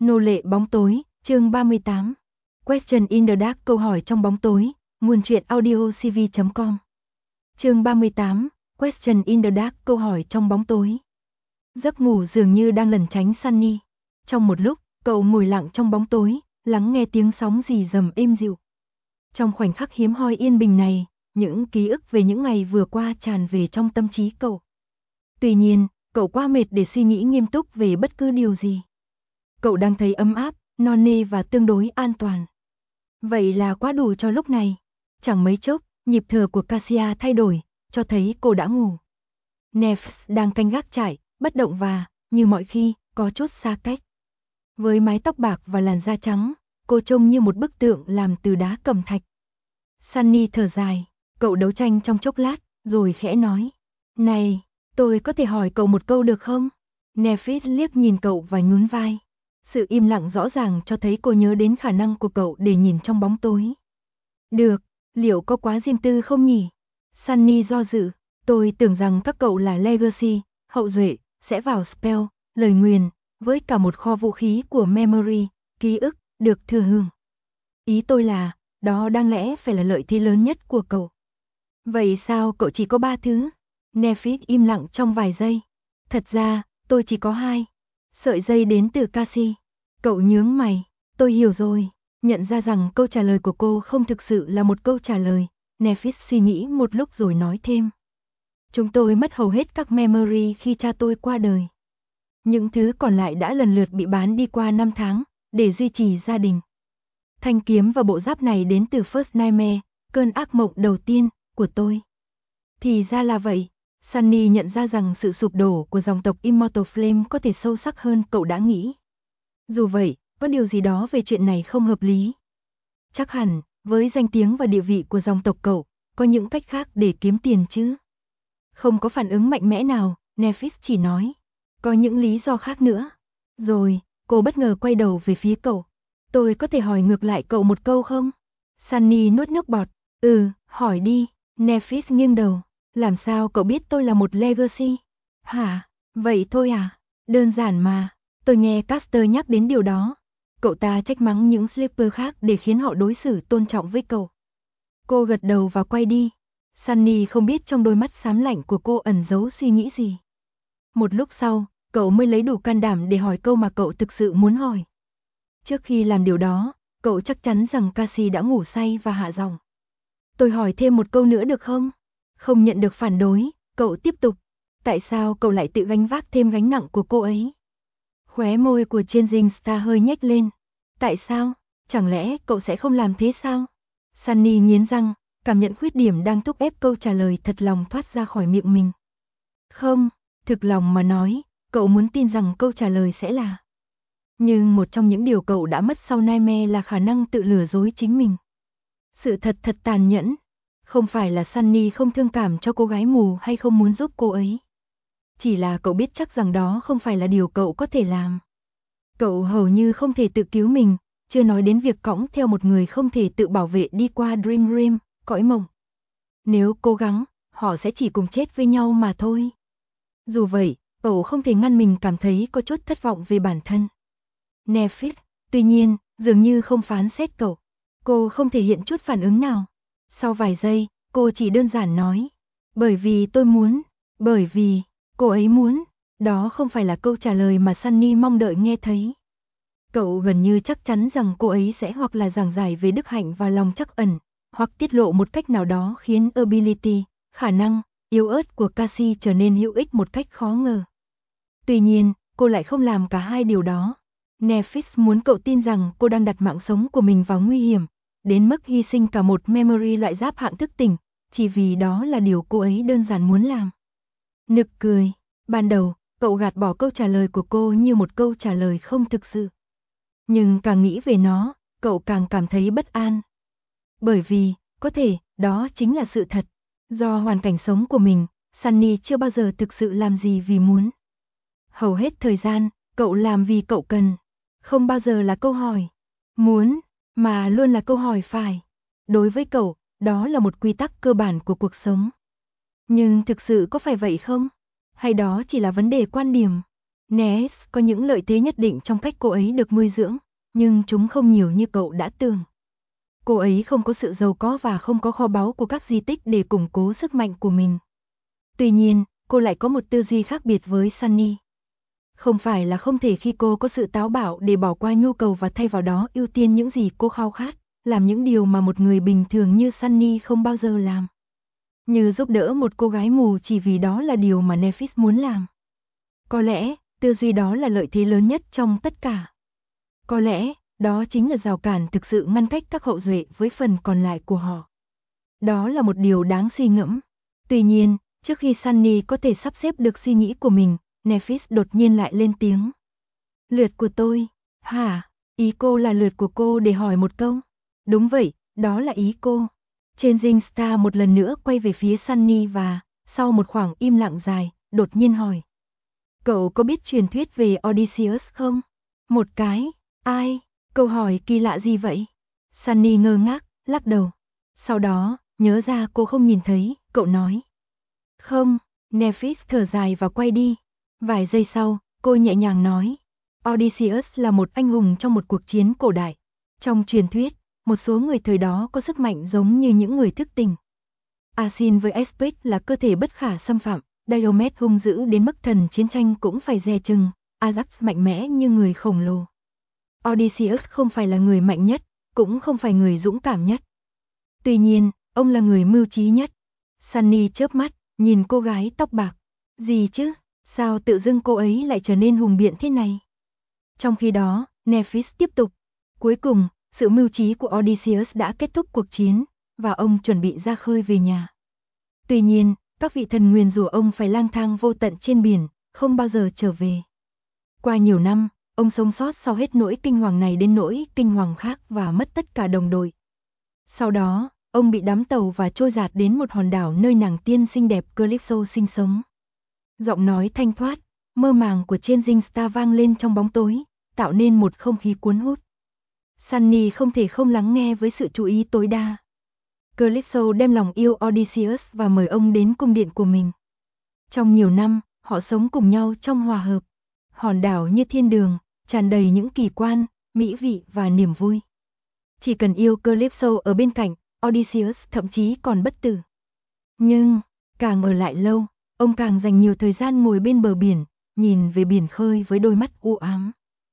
Nô lệ bóng tối, chương 38. Question in the Dark, câu hỏi trong bóng tối, nguồn truyện audio cv.com. Chương 38, Question in the Dark, câu hỏi trong bóng tối. Giấc ngủ dường như đang lẩn tránh Sunny. Trong một lúc, cậu ngồi lặng trong bóng tối, lắng nghe tiếng sóng rì rầm êm dịu. Trong khoảnh khắc hiếm hoi yên bình này, những ký ức về những ngày vừa qua tràn về trong tâm trí cậu. Tuy nhiên, cậu quá mệt để suy nghĩ nghiêm túc về bất cứ điều gì. Cậu đang thấy ấm áp, non nê và tương đối an toàn. Vậy là quá đủ cho lúc này. Chẳng mấy chốc, nhịp thở của Cassia thay đổi, cho thấy cô đã ngủ. Neves đang canh gác trại, bất động và, như mọi khi, có chút xa cách. Với mái tóc bạc và làn da trắng, cô trông như một bức tượng làm từ đá cẩm thạch. Sunny thở dài, cậu đấu tranh trong chốc lát, rồi khẽ nói. Này, tôi có thể hỏi cậu một câu được không? Neves liếc nhìn cậu và nhún vai. Sự im lặng rõ ràng cho thấy cô nhớ đến khả năng của cậu để nhìn trong bóng tối. Được, liệu có quá riêng tư không nhỉ? Sunny do dự, tôi tưởng rằng các cậu là Legacy, hậu duệ, sẽ vào spell, lời nguyền, với cả một kho vũ khí của memory, ký ức, được thừa hưởng. Ý tôi là, đó đáng lẽ phải là lợi thế lớn nhất của cậu. Vậy sao cậu chỉ có 3 thứ? Nephis im lặng trong vài giây. Thật ra, tôi chỉ có 2. Sợi dây đến từ Cassie. Cậu nhướng mày, tôi hiểu rồi. Nhận ra rằng câu trả lời của cô không thực sự là một câu trả lời, Nephis suy nghĩ một lúc rồi nói thêm. Chúng tôi mất hầu hết các memory khi cha tôi qua đời. Những thứ còn lại đã lần lượt bị bán đi qua 5 tháng, để duy trì gia đình. Thanh kiếm và bộ giáp này đến từ First Nightmare, cơn ác mộng đầu tiên, của tôi. Thì ra là vậy. Sunny nhận ra rằng sự sụp đổ của dòng tộc Immortal Flame có thể sâu sắc hơn cậu đã nghĩ. Dù vậy, có điều gì đó về chuyện này không hợp lý. Chắc hẳn, với danh tiếng và địa vị của dòng tộc cậu, có những cách khác để kiếm tiền chứ. Không có phản ứng mạnh mẽ nào, Nephis chỉ nói. Có những lý do khác nữa. Rồi, cô bất ngờ quay đầu về phía cậu. Tôi có thể hỏi ngược lại cậu một câu không? Sunny nuốt nước bọt. Hỏi đi. Nephis nghiêng đầu. Làm sao cậu biết tôi là một Legacy? Hả? Vậy thôi à? Đơn giản mà. Tôi nghe Caster nhắc đến điều đó. Cậu ta trách mắng những Sleeper khác để khiến họ đối xử tôn trọng với cậu. Cô gật đầu và quay đi. Sunny không biết trong đôi mắt xám lạnh của cô ẩn giấu suy nghĩ gì. Một lúc sau, cậu mới lấy đủ can đảm để hỏi câu mà cậu thực sự muốn hỏi. Trước khi làm điều đó, cậu chắc chắn rằng Cassie đã ngủ say và hạ giọng. Tôi hỏi thêm một câu nữa được không? Không nhận được phản đối, cậu tiếp tục. Tại sao cậu lại tự gánh vác thêm gánh nặng của cô ấy? Khóe môi của Changing Star hơi nhếch lên. Tại sao? Chẳng lẽ cậu sẽ không làm thế sao? Sunny nghiến răng, cảm nhận khuyết điểm đang thúc ép câu trả lời thật lòng thoát ra khỏi miệng mình. Không, thực lòng mà nói, cậu muốn tin rằng câu trả lời sẽ là. Nhưng một trong những điều cậu đã mất sau Nightmare là khả năng tự lừa dối chính mình. Sự thật thật tàn nhẫn. Không phải là Sunny không thương cảm cho cô gái mù hay không muốn giúp cô ấy. Chỉ là cậu biết chắc rằng đó không phải là điều cậu có thể làm. Cậu hầu như không thể tự cứu mình, chưa nói đến việc cõng theo một người không thể tự bảo vệ đi qua Dream Realm, cõi mộng. Nếu cố gắng, họ sẽ chỉ cùng chết với nhau mà thôi. Dù vậy, cậu không thể ngăn mình cảm thấy có chút thất vọng về bản thân. Nephis, tuy nhiên, dường như không phán xét cậu. Cô không thể hiện chút phản ứng nào. Sau vài giây, cô chỉ đơn giản nói. Bởi vì tôi muốn. Bởi vì, cô ấy muốn. Đó không phải là câu trả lời mà Sunny mong đợi nghe thấy. Cậu gần như chắc chắn rằng cô ấy sẽ hoặc là giảng giải về đức hạnh và lòng trắc ẩn, hoặc tiết lộ một cách nào đó khiến ability, khả năng, yếu ớt của Cassie trở nên hữu ích một cách khó ngờ. Tuy nhiên, cô lại không làm cả hai điều đó. Nephis muốn cậu tin rằng cô đang đặt mạng sống của mình vào nguy hiểm, đến mức hy sinh cả một memory loại giáp hạng thức tỉnh, chỉ vì đó là điều cô ấy đơn giản muốn làm. Nực cười, ban đầu, cậu gạt bỏ câu trả lời của cô như một câu trả lời không thực sự. Nhưng càng nghĩ về nó, cậu càng cảm thấy bất an. Bởi vì, có thể, đó chính là sự thật. Do hoàn cảnh sống của mình, Sunny chưa bao giờ thực sự làm gì vì muốn. Hầu hết thời gian, cậu làm vì cậu cần. Không bao giờ là câu hỏi muốn, mà luôn là câu hỏi phải. Đối với cậu, đó là một quy tắc cơ bản của cuộc sống. Nhưng thực sự có phải vậy không? Hay đó chỉ là vấn đề quan điểm? Nes có những lợi thế nhất định trong cách cô ấy được nuôi dưỡng, nhưng chúng không nhiều như cậu đã tưởng. Cô ấy không có sự giàu có và không có kho báu của các di tích để củng cố sức mạnh của mình. Tuy nhiên, cô lại có một tư duy khác biệt với Sunny. Không phải là không thể khi cô có sự táo bạo để bỏ qua nhu cầu và thay vào đó ưu tiên những gì cô khao khát, làm những điều mà một người bình thường như Sunny không bao giờ làm. Như giúp đỡ một cô gái mù chỉ vì đó là điều mà Nephis muốn làm. Có lẽ, tư duy đó là lợi thế lớn nhất trong tất cả. Có lẽ, đó chính là rào cản thực sự ngăn cách các hậu duệ với phần còn lại của họ. Đó là một điều đáng suy ngẫm. Tuy nhiên, trước khi Sunny có thể sắp xếp được suy nghĩ của mình, Nephis đột nhiên lại lên tiếng. Lượt của tôi. Hả? Ý cô là lượt của cô để hỏi một câu? Đúng vậy, đó là ý cô. Changing Star một lần nữa quay về phía Sunny và, sau một khoảng im lặng dài, đột nhiên hỏi. Cậu có biết truyền thuyết về Odysseus không? Một cái. Ai? Câu hỏi kỳ lạ gì vậy? Sunny ngơ ngác, lắc đầu. Sau đó, nhớ ra cô không nhìn thấy, cậu nói. Không, Nephis thở dài và quay đi. Vài giây sau, cô nhẹ nhàng nói. Odysseus là một anh hùng trong một cuộc chiến cổ đại. Trong truyền thuyết, một số người thời đó có sức mạnh giống như những người thức tỉnh. Asin với Aspis là cơ thể bất khả xâm phạm, Diomed hung dữ đến mức thần chiến tranh cũng phải dè chừng, Ajax mạnh mẽ như người khổng lồ. Odysseus không phải là người mạnh nhất, cũng không phải người dũng cảm nhất. Tuy nhiên, ông là người mưu trí nhất. Sunny chớp mắt, nhìn cô gái tóc bạc. Gì chứ, sao tự dưng cô ấy lại trở nên hùng biện thế này? Trong khi đó, Nephis tiếp tục. Cuối cùng, sự mưu trí của Odysseus đã kết thúc cuộc chiến, và ông chuẩn bị ra khơi về nhà. Tuy nhiên, các vị thần nguyền rủa ông phải lang thang vô tận trên biển, không bao giờ trở về. Qua nhiều năm, ông sống sót sau hết nỗi kinh hoàng này đến nỗi kinh hoàng khác và mất tất cả đồng đội. Sau đó, ông bị đắm tàu và trôi dạt đến một hòn đảo nơi nàng tiên xinh đẹp Calypso sinh sống. Giọng nói thanh thoát, mơ màng của Changing Star vang lên trong bóng tối, tạo nên một không khí cuốn hút. Sunny không thể không lắng nghe với sự chú ý tối đa. Calypso đem lòng yêu Odysseus và mời ông đến cung điện của mình. Trong nhiều năm, họ sống cùng nhau trong hòa hợp. Hòn đảo như thiên đường, tràn đầy những kỳ quan, mỹ vị và niềm vui. Chỉ cần yêu Calypso ở bên cạnh, Odysseus thậm chí còn bất tử. Nhưng, càng ở lại lâu, ông càng dành nhiều thời gian ngồi bên bờ biển, nhìn về biển khơi với đôi mắt u ám.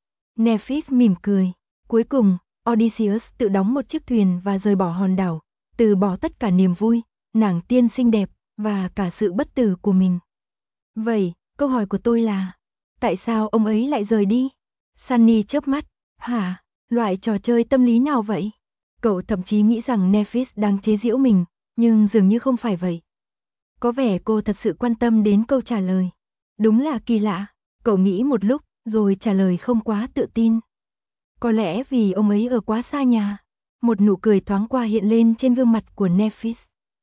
Nephis mỉm cười. Cuối cùng, Odysseus tự đóng một chiếc thuyền và rời bỏ hòn đảo, từ bỏ tất cả niềm vui, nàng tiên xinh đẹp, và cả sự bất tử của mình. Vậy, câu hỏi của tôi là, tại sao ông ấy lại rời đi? Sunny chớp mắt. Hả? Loại trò chơi tâm lý nào vậy? Cậu thậm chí nghĩ rằng Nephis đang chế giễu mình, nhưng dường như không phải vậy. Có vẻ cô thật sự quan tâm đến câu trả lời. Đúng là kỳ lạ, cậu nghĩ một lúc, rồi trả lời không quá tự tin. Có lẽ vì ông ấy ở quá xa nhà. Một nụ cười thoáng qua hiện lên trên gương mặt của Nephis.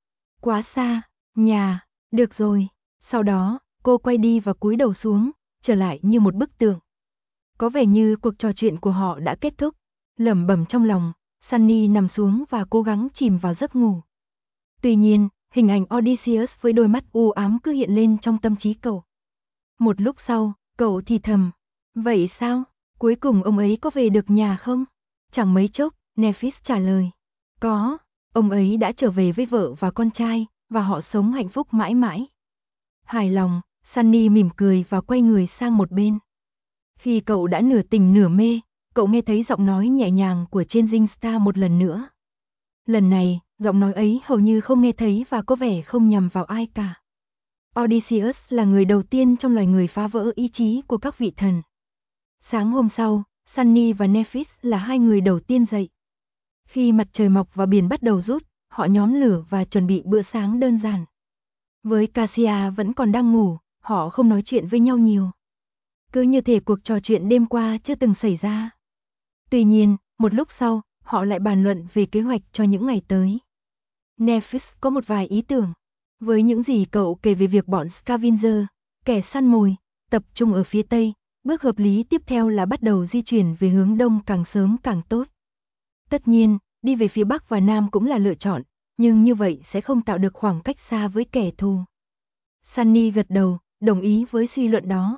Quá xa, nhà, được rồi. Sau đó, cô quay đi và cúi đầu xuống, trở lại như một bức tượng. Có vẻ như cuộc trò chuyện của họ đã kết thúc. Lẩm bẩm trong lòng, Sunny nằm xuống và cố gắng chìm vào giấc ngủ. Tuy nhiên, hình ảnh Odysseus với đôi mắt u ám cứ hiện lên trong tâm trí cậu. Một lúc sau, cậu thì thầm. Vậy sao? Cuối cùng ông ấy có về được nhà không? Chẳng mấy chốc, Nephis trả lời. Có, ông ấy đã trở về với vợ và con trai, và họ sống hạnh phúc mãi mãi. Hài lòng, Sunny mỉm cười và quay người sang một bên. Khi cậu đã nửa tỉnh nửa mê, cậu nghe thấy giọng nói nhẹ nhàng của Changing Star một lần nữa. Lần này, giọng nói ấy hầu như không nghe thấy và có vẻ không nhằm vào ai cả. Odysseus là người đầu tiên trong loài người phá vỡ ý chí của các vị thần. Sáng hôm sau, Sunny và Nephis là hai người đầu tiên dậy. Khi mặt trời mọc và biển bắt đầu rút, họ nhóm lửa và chuẩn bị bữa sáng đơn giản. Với Cassia vẫn còn đang ngủ, họ không nói chuyện với nhau nhiều. Cứ như thể cuộc trò chuyện đêm qua chưa từng xảy ra. Tuy nhiên, một lúc sau, họ lại bàn luận về kế hoạch cho những ngày tới. Nephis có một vài ý tưởng. Với những gì cậu kể về việc bọn Scavenger, kẻ săn mồi, tập trung ở phía Tây, bước hợp lý tiếp theo là bắt đầu di chuyển về hướng Đông càng sớm càng tốt. Tất nhiên, đi về phía Bắc và Nam cũng là lựa chọn, nhưng như vậy sẽ không tạo được khoảng cách xa với kẻ thù. Sunny gật đầu, đồng ý với suy luận đó.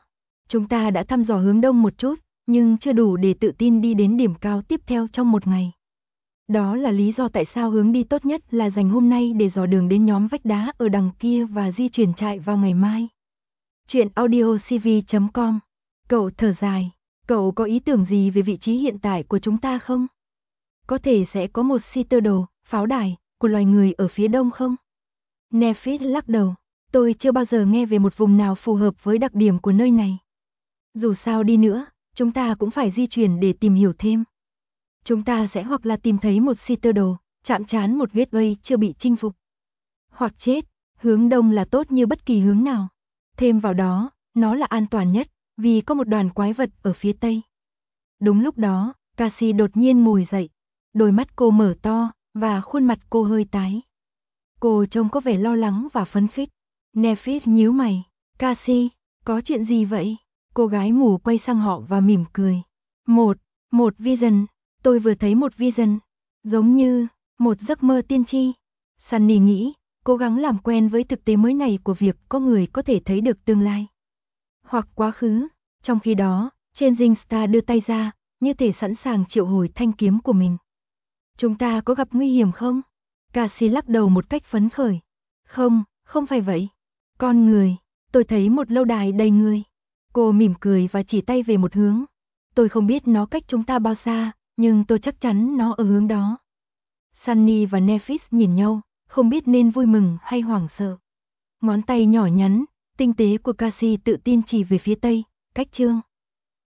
Chúng ta đã thăm dò hướng đông một chút, nhưng chưa đủ để tự tin đi đến điểm cao tiếp theo trong một ngày. Đó là lý do tại sao hướng đi tốt nhất là dành hôm nay để dò đường đến nhóm vách đá ở đằng kia và di chuyển trại vào ngày mai. Chuyện audiocv.com. Cậu thở dài. Cậu có ý tưởng gì về vị trí hiện tại của chúng ta không? Có thể sẽ có một citadel, pháo đài, của loài người ở phía đông không? Nephi lắc đầu. Tôi chưa bao giờ nghe về một vùng nào phù hợp với đặc điểm của nơi này. Dù sao đi nữa, chúng ta cũng phải di chuyển để tìm hiểu thêm. Chúng ta sẽ hoặc là tìm thấy một citadel, chạm trán một gateway chưa bị chinh phục. Hoặc chết, hướng đông là tốt như bất kỳ hướng nào. Thêm vào đó, nó là an toàn nhất, vì có một đoàn quái vật ở phía tây. Đúng lúc đó, Cassie đột nhiên ngồi dậy. Đôi mắt cô mở to, và khuôn mặt cô hơi tái. Cô trông có vẻ lo lắng và phấn khích. Nephi nhíu mày. Cassie, có chuyện gì vậy? Cô gái mù quay sang họ và mỉm cười. Một vision. Tôi vừa thấy một vision. Giống như một giấc mơ tiên tri. Sunny nghĩ, cố gắng làm quen với thực tế mới này của việc có người có thể thấy được tương lai. Hoặc quá khứ. Trong khi đó, Changing Star đưa tay ra, như thể sẵn sàng triệu hồi thanh kiếm của mình. Chúng ta có gặp nguy hiểm không? Cassie lắc đầu một cách phấn khởi. Không phải vậy. Con người, tôi thấy một lâu đài đầy người. Cô mỉm cười và chỉ tay về một hướng. Tôi không biết nó cách chúng ta bao xa, nhưng tôi chắc chắn nó ở hướng đó. Sunny và Nephis nhìn nhau, không biết nên vui mừng hay hoảng sợ. Ngón tay nhỏ nhắn, tinh tế của Cassie tự tin chỉ về phía tây, cách Chương.